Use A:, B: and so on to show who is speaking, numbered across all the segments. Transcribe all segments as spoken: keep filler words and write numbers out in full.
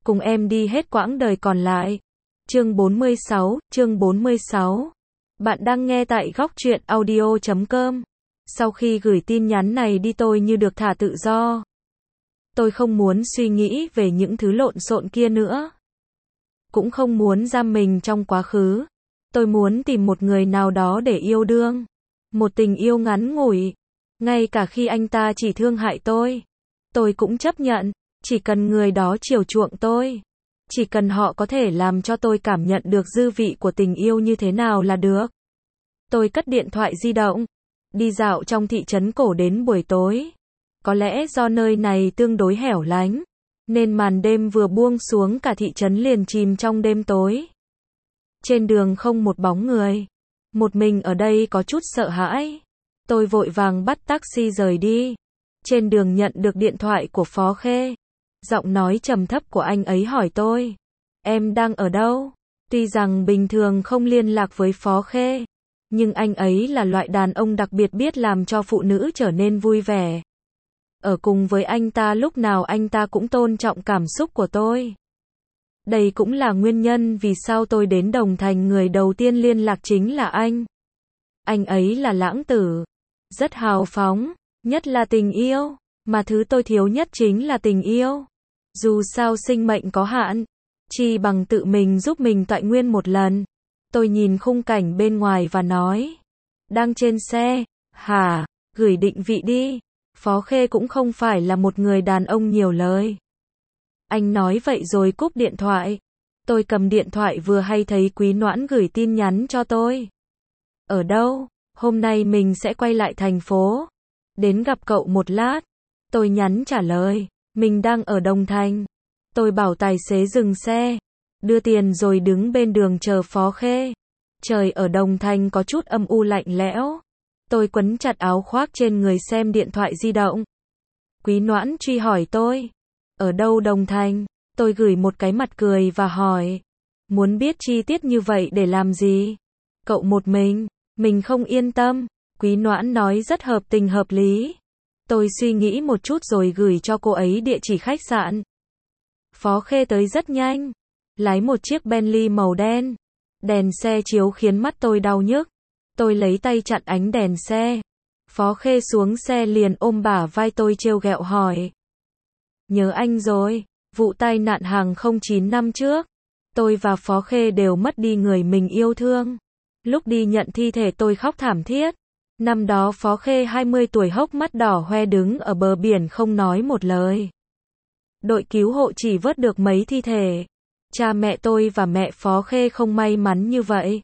A: cùng em đi hết quãng đời còn lại. Chương bốn mươi sáu, chương bốn mươi sáu. Bạn đang nghe tại góc truyện audio chấm com. Sau khi gửi tin nhắn này đi tôi như được thả tự do. Tôi không muốn suy nghĩ về những thứ lộn xộn kia nữa. Cũng không muốn giam mình trong quá khứ. Tôi muốn tìm một người nào đó để yêu đương. Một tình yêu ngắn ngủi. Ngay cả khi anh ta chỉ thương hại tôi, tôi cũng chấp nhận. Chỉ cần người đó chiều chuộng tôi. Chỉ cần họ có thể làm cho tôi cảm nhận được dư vị của tình yêu như thế nào là được. Tôi cất điện thoại di động. Đi dạo trong thị trấn cổ đến buổi tối. Có lẽ do nơi này tương đối hẻo lánh, nên màn đêm vừa buông xuống cả thị trấn liền chìm trong đêm tối. Trên đường không một bóng người. Một mình ở đây có chút sợ hãi. Tôi vội vàng bắt taxi rời đi. Trên đường nhận được điện thoại của Phó Khê. Giọng nói trầm thấp của anh ấy hỏi tôi. Em đang ở đâu? Tuy rằng bình thường không liên lạc với Phó Khê, nhưng anh ấy là loại đàn ông đặc biệt biết làm cho phụ nữ trở nên vui vẻ. Ở cùng với anh ta lúc nào anh ta cũng tôn trọng cảm xúc của tôi. Đây cũng là nguyên nhân vì sao tôi đến Đồng Thành người đầu tiên liên lạc chính là anh. Anh ấy là lãng tử, rất hào phóng, nhất là tình yêu, mà thứ tôi thiếu nhất chính là tình yêu. Dù sao sinh mệnh có hạn, chi bằng tự mình giúp mình tọa nguyên một lần. Tôi nhìn khung cảnh bên ngoài và nói. Đang trên xe, hả, gửi định vị đi. Phó Khê cũng không phải là một người đàn ông nhiều lời. Anh nói vậy rồi cúp điện thoại. Tôi cầm điện thoại vừa hay thấy Quý Noãn gửi tin nhắn cho tôi. Ở đâu? Hôm nay mình sẽ quay lại thành phố. Đến gặp cậu một lát. Tôi nhắn trả lời. Mình đang ở Đồng Thành. Tôi bảo tài xế dừng xe. Đưa tiền rồi đứng bên đường chờ Phó Khê. Trời ở Đồng Thành có chút âm u lạnh lẽo. Tôi quấn chặt áo khoác trên người xem điện thoại di động. Quý Noãn truy hỏi tôi. Ở đâu Đồng Thành? Tôi gửi một cái mặt cười và hỏi. Muốn biết chi tiết như vậy để làm gì? Cậu một mình, mình không yên tâm. Quý Noãn nói rất hợp tình hợp lý. Tôi suy nghĩ một chút rồi gửi cho cô ấy địa chỉ khách sạn. Phó Khê tới rất nhanh. Lái một chiếc Bentley màu đen. Đèn xe chiếu khiến mắt tôi đau nhức. Tôi lấy tay chặn ánh đèn xe. Phó Khê xuống xe liền ôm bả vai tôi trêu ghẹo hỏi. Nhớ anh rồi, vụ tai nạn hàng không chín năm trước. Tôi và Phó Khê đều mất đi người mình yêu thương. Lúc đi nhận thi thể tôi khóc thảm thiết. Năm đó Phó Khê hai mươi tuổi hốc mắt đỏ hoe đứng ở bờ biển không nói một lời. Đội cứu hộ chỉ vớt được mấy thi thể. Cha mẹ tôi và mẹ Phó Khê không may mắn như vậy.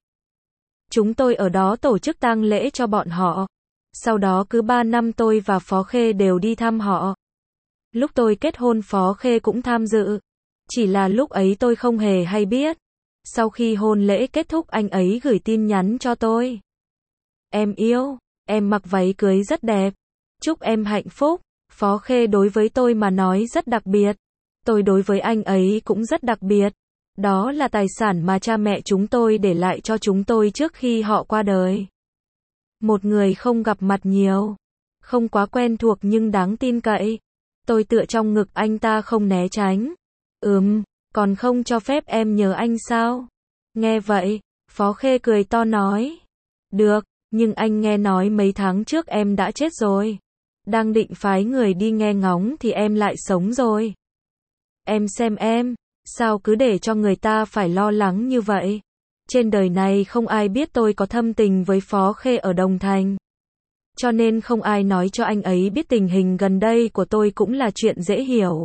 A: Chúng tôi ở đó tổ chức tang lễ cho bọn họ. Sau đó cứ ba năm tôi và Phó Khê đều đi thăm họ. Lúc tôi kết hôn Phó Khê cũng tham dự. Chỉ là lúc ấy tôi không hề hay biết. Sau khi hôn lễ kết thúc anh ấy gửi tin nhắn cho tôi. Em yêu, em mặc váy cưới rất đẹp. Chúc em hạnh phúc. Phó Khê đối với tôi mà nói rất đặc biệt. Tôi đối với anh ấy cũng rất đặc biệt. Đó là tài sản mà cha mẹ chúng tôi để lại cho chúng tôi trước khi họ qua đời. Một người không gặp mặt nhiều, không quá quen thuộc nhưng đáng tin cậy. Tôi tựa trong ngực anh ta không né tránh. Ừm, còn không cho phép em nhớ anh sao? Nghe vậy, Phó Khê cười to nói. Được, nhưng anh nghe nói mấy tháng trước em đã chết rồi. Đang định phái người đi nghe ngóng thì em lại sống rồi. Em xem em, sao cứ để cho người ta phải lo lắng như vậy? Trên đời này không ai biết tôi có thâm tình với Phó Khê ở Đồng Thành. Cho nên không ai nói cho anh ấy biết tình hình gần đây của tôi cũng là chuyện dễ hiểu.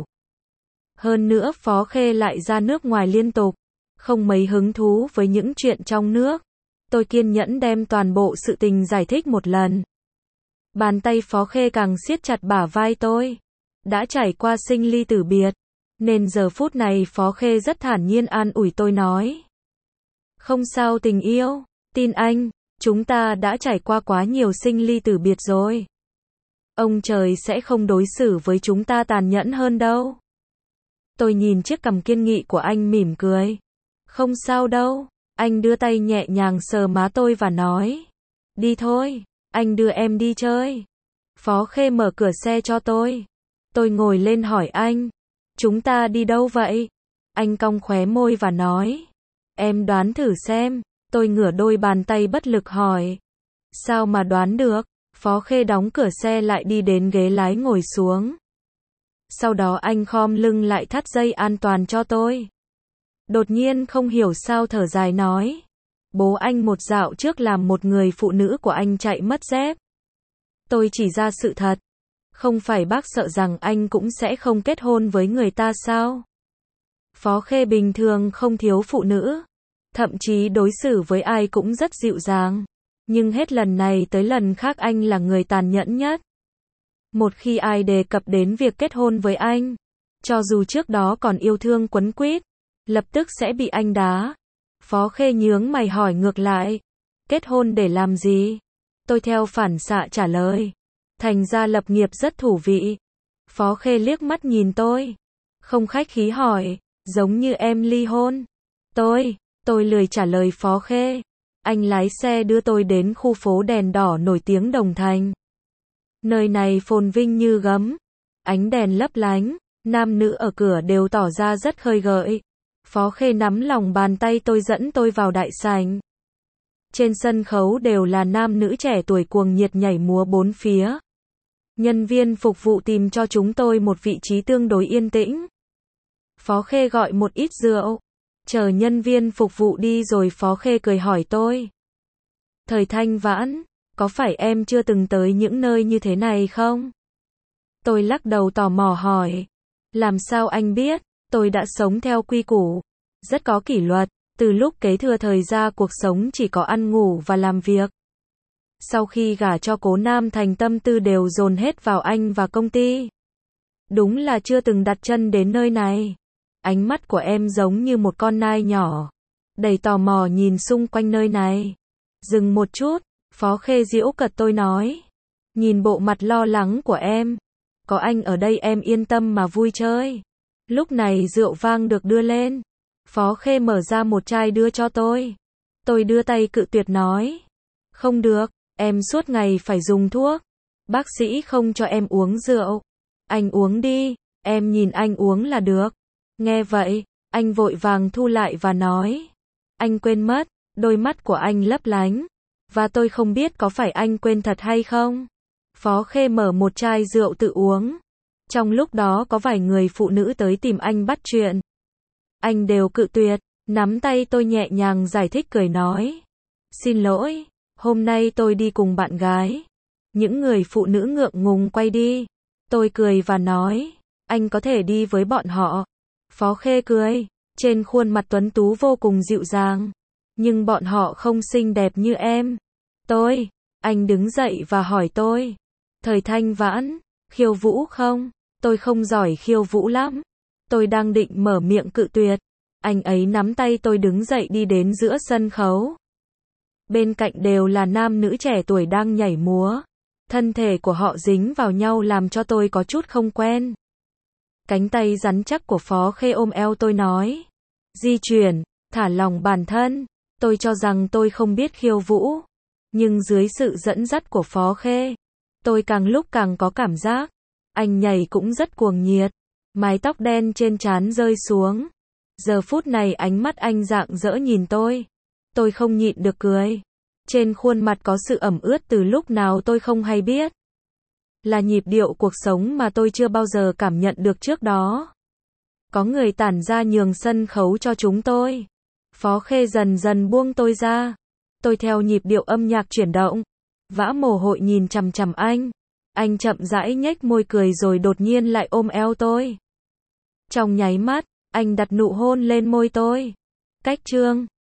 A: Hơn nữa Phó Khê lại ra nước ngoài liên tục, không mấy hứng thú với những chuyện trong nước. Tôi kiên nhẫn đem toàn bộ sự tình giải thích một lần. Bàn tay Phó Khê càng siết chặt bả vai tôi. Đã trải qua sinh ly tử biệt, nên giờ phút này Phó Khê rất thản nhiên an ủi tôi nói. Không sao tình yêu, tin anh, chúng ta đã trải qua quá nhiều sinh ly tử biệt rồi. Ông trời sẽ không đối xử với chúng ta tàn nhẫn hơn đâu. Tôi nhìn chiếc cằm kiên nghị của anh mỉm cười. Không sao đâu, anh đưa tay nhẹ nhàng sờ má tôi và nói. Đi thôi, anh đưa em đi chơi. Phó Khê mở cửa xe cho tôi. Tôi ngồi lên hỏi anh. Chúng ta đi đâu vậy? Anh cong khóe môi và nói. Em đoán thử xem. Tôi ngửa đôi bàn tay bất lực hỏi. Sao mà đoán được? Phó Khê đóng cửa xe lại đi đến ghế lái ngồi xuống. Sau đó anh khom lưng lại thắt dây an toàn cho tôi. Đột nhiên không hiểu sao thở dài nói. Bố anh một dạo trước làm một người phụ nữ của anh chạy mất dép. Tôi chỉ ra sự thật. Không phải bác sợ rằng anh cũng sẽ không kết hôn với người ta sao? Phó Khê bình thường không thiếu phụ nữ. Thậm chí đối xử với ai cũng rất dịu dàng. Nhưng hết lần này tới lần khác anh là người tàn nhẫn nhất. Một khi ai đề cập đến việc kết hôn với anh, cho dù trước đó còn yêu thương quấn quýt, lập tức sẽ bị anh đá. Phó Khê nhướng mày hỏi ngược lại. Kết hôn để làm gì? Tôi theo phản xạ trả lời. Thành ra lập nghiệp rất thú vị. Phó Khê liếc mắt nhìn tôi. Không khách khí hỏi. Giống như em ly hôn. Tôi, tôi lười trả lời Phó Khê. Anh lái xe đưa tôi đến khu phố đèn đỏ nổi tiếng Đồng Thành. Nơi này phồn vinh như gấm. Ánh đèn lấp lánh. Nam nữ ở cửa đều tỏ ra rất khơi gợi. Phó Khê nắm lòng bàn tay tôi dẫn tôi vào đại sảnh. Trên sân khấu đều là nam nữ trẻ tuổi cuồng nhiệt nhảy múa bốn phía. Nhân viên phục vụ tìm cho chúng tôi một vị trí tương đối yên tĩnh. Phó Khê gọi một ít rượu. Chờ nhân viên phục vụ đi rồi Phó Khê cười hỏi tôi. Thời Thanh Vãn, có phải em chưa từng tới những nơi như thế này không? Tôi lắc đầu tò mò hỏi. Làm sao anh biết? Tôi đã sống theo quy củ. Rất có kỷ luật. Từ lúc kế thừa thời ra cuộc sống chỉ có ăn ngủ và làm việc. Sau khi gả cho Cố Nam Thành tâm tư đều dồn hết vào anh và công ty. Đúng là chưa từng đặt chân đến nơi này. Ánh mắt của em giống như một con nai nhỏ. Đầy tò mò nhìn xung quanh nơi này. Dừng một chút, Phó Khê giễu cợt tôi nói. Nhìn bộ mặt lo lắng của em. Có anh ở đây em yên tâm mà vui chơi. Lúc này rượu vang được đưa lên. Phó Khê mở ra một chai đưa cho tôi. Tôi đưa tay cự tuyệt nói. Không được, em suốt ngày phải dùng thuốc. Bác sĩ không cho em uống rượu. Anh uống đi, em nhìn anh uống là được. Nghe vậy, anh vội vàng thu lại và nói. Anh quên mất, đôi mắt của anh lấp lánh. Và tôi không biết có phải anh quên thật hay không. Phó Khê mở một chai rượu tự uống. Trong lúc đó có vài người phụ nữ tới tìm anh bắt chuyện. Anh đều cự tuyệt, nắm tay tôi nhẹ nhàng giải thích cười nói. Xin lỗi, hôm nay tôi đi cùng bạn gái. Những người phụ nữ ngượng ngùng quay đi. Tôi cười và nói, anh có thể đi với bọn họ. Phó Khê cười, trên khuôn mặt tuấn tú vô cùng dịu dàng. Nhưng bọn họ không xinh đẹp như em. Tôi, anh đứng dậy và hỏi tôi. Thời Thanh Vãn, khiêu vũ không? Tôi không giỏi khiêu vũ lắm. Tôi đang định mở miệng cự tuyệt. Anh ấy nắm tay tôi đứng dậy đi đến giữa sân khấu. Bên cạnh đều là nam nữ trẻ tuổi đang nhảy múa. Thân thể của họ dính vào nhau làm cho tôi có chút không quen. Cánh tay rắn chắc của Phó Khê ôm eo tôi nói. Di chuyển, thả lỏng bản thân. Tôi cho rằng tôi không biết khiêu vũ. Nhưng dưới sự dẫn dắt của Phó Khê, tôi càng lúc càng có cảm giác. Anh nhảy cũng rất cuồng nhiệt. Mái tóc đen trên trán rơi xuống. Giờ phút này ánh mắt anh rạng rỡ nhìn tôi. Tôi không nhịn được cười. Trên khuôn mặt có sự ẩm ướt từ lúc nào tôi không hay biết. Là nhịp điệu cuộc sống mà tôi chưa bao giờ cảm nhận được trước đó. Có người tản ra nhường sân khấu cho chúng tôi. Phó Khê dần dần buông tôi ra. Tôi theo nhịp điệu âm nhạc chuyển động. Vã mồ hôi nhìn chằm chằm anh. Anh chậm rãi nhếch môi cười rồi đột nhiên lại ôm eo tôi. Trong nháy mắt, anh đặt nụ hôn lên môi tôi. Cách chương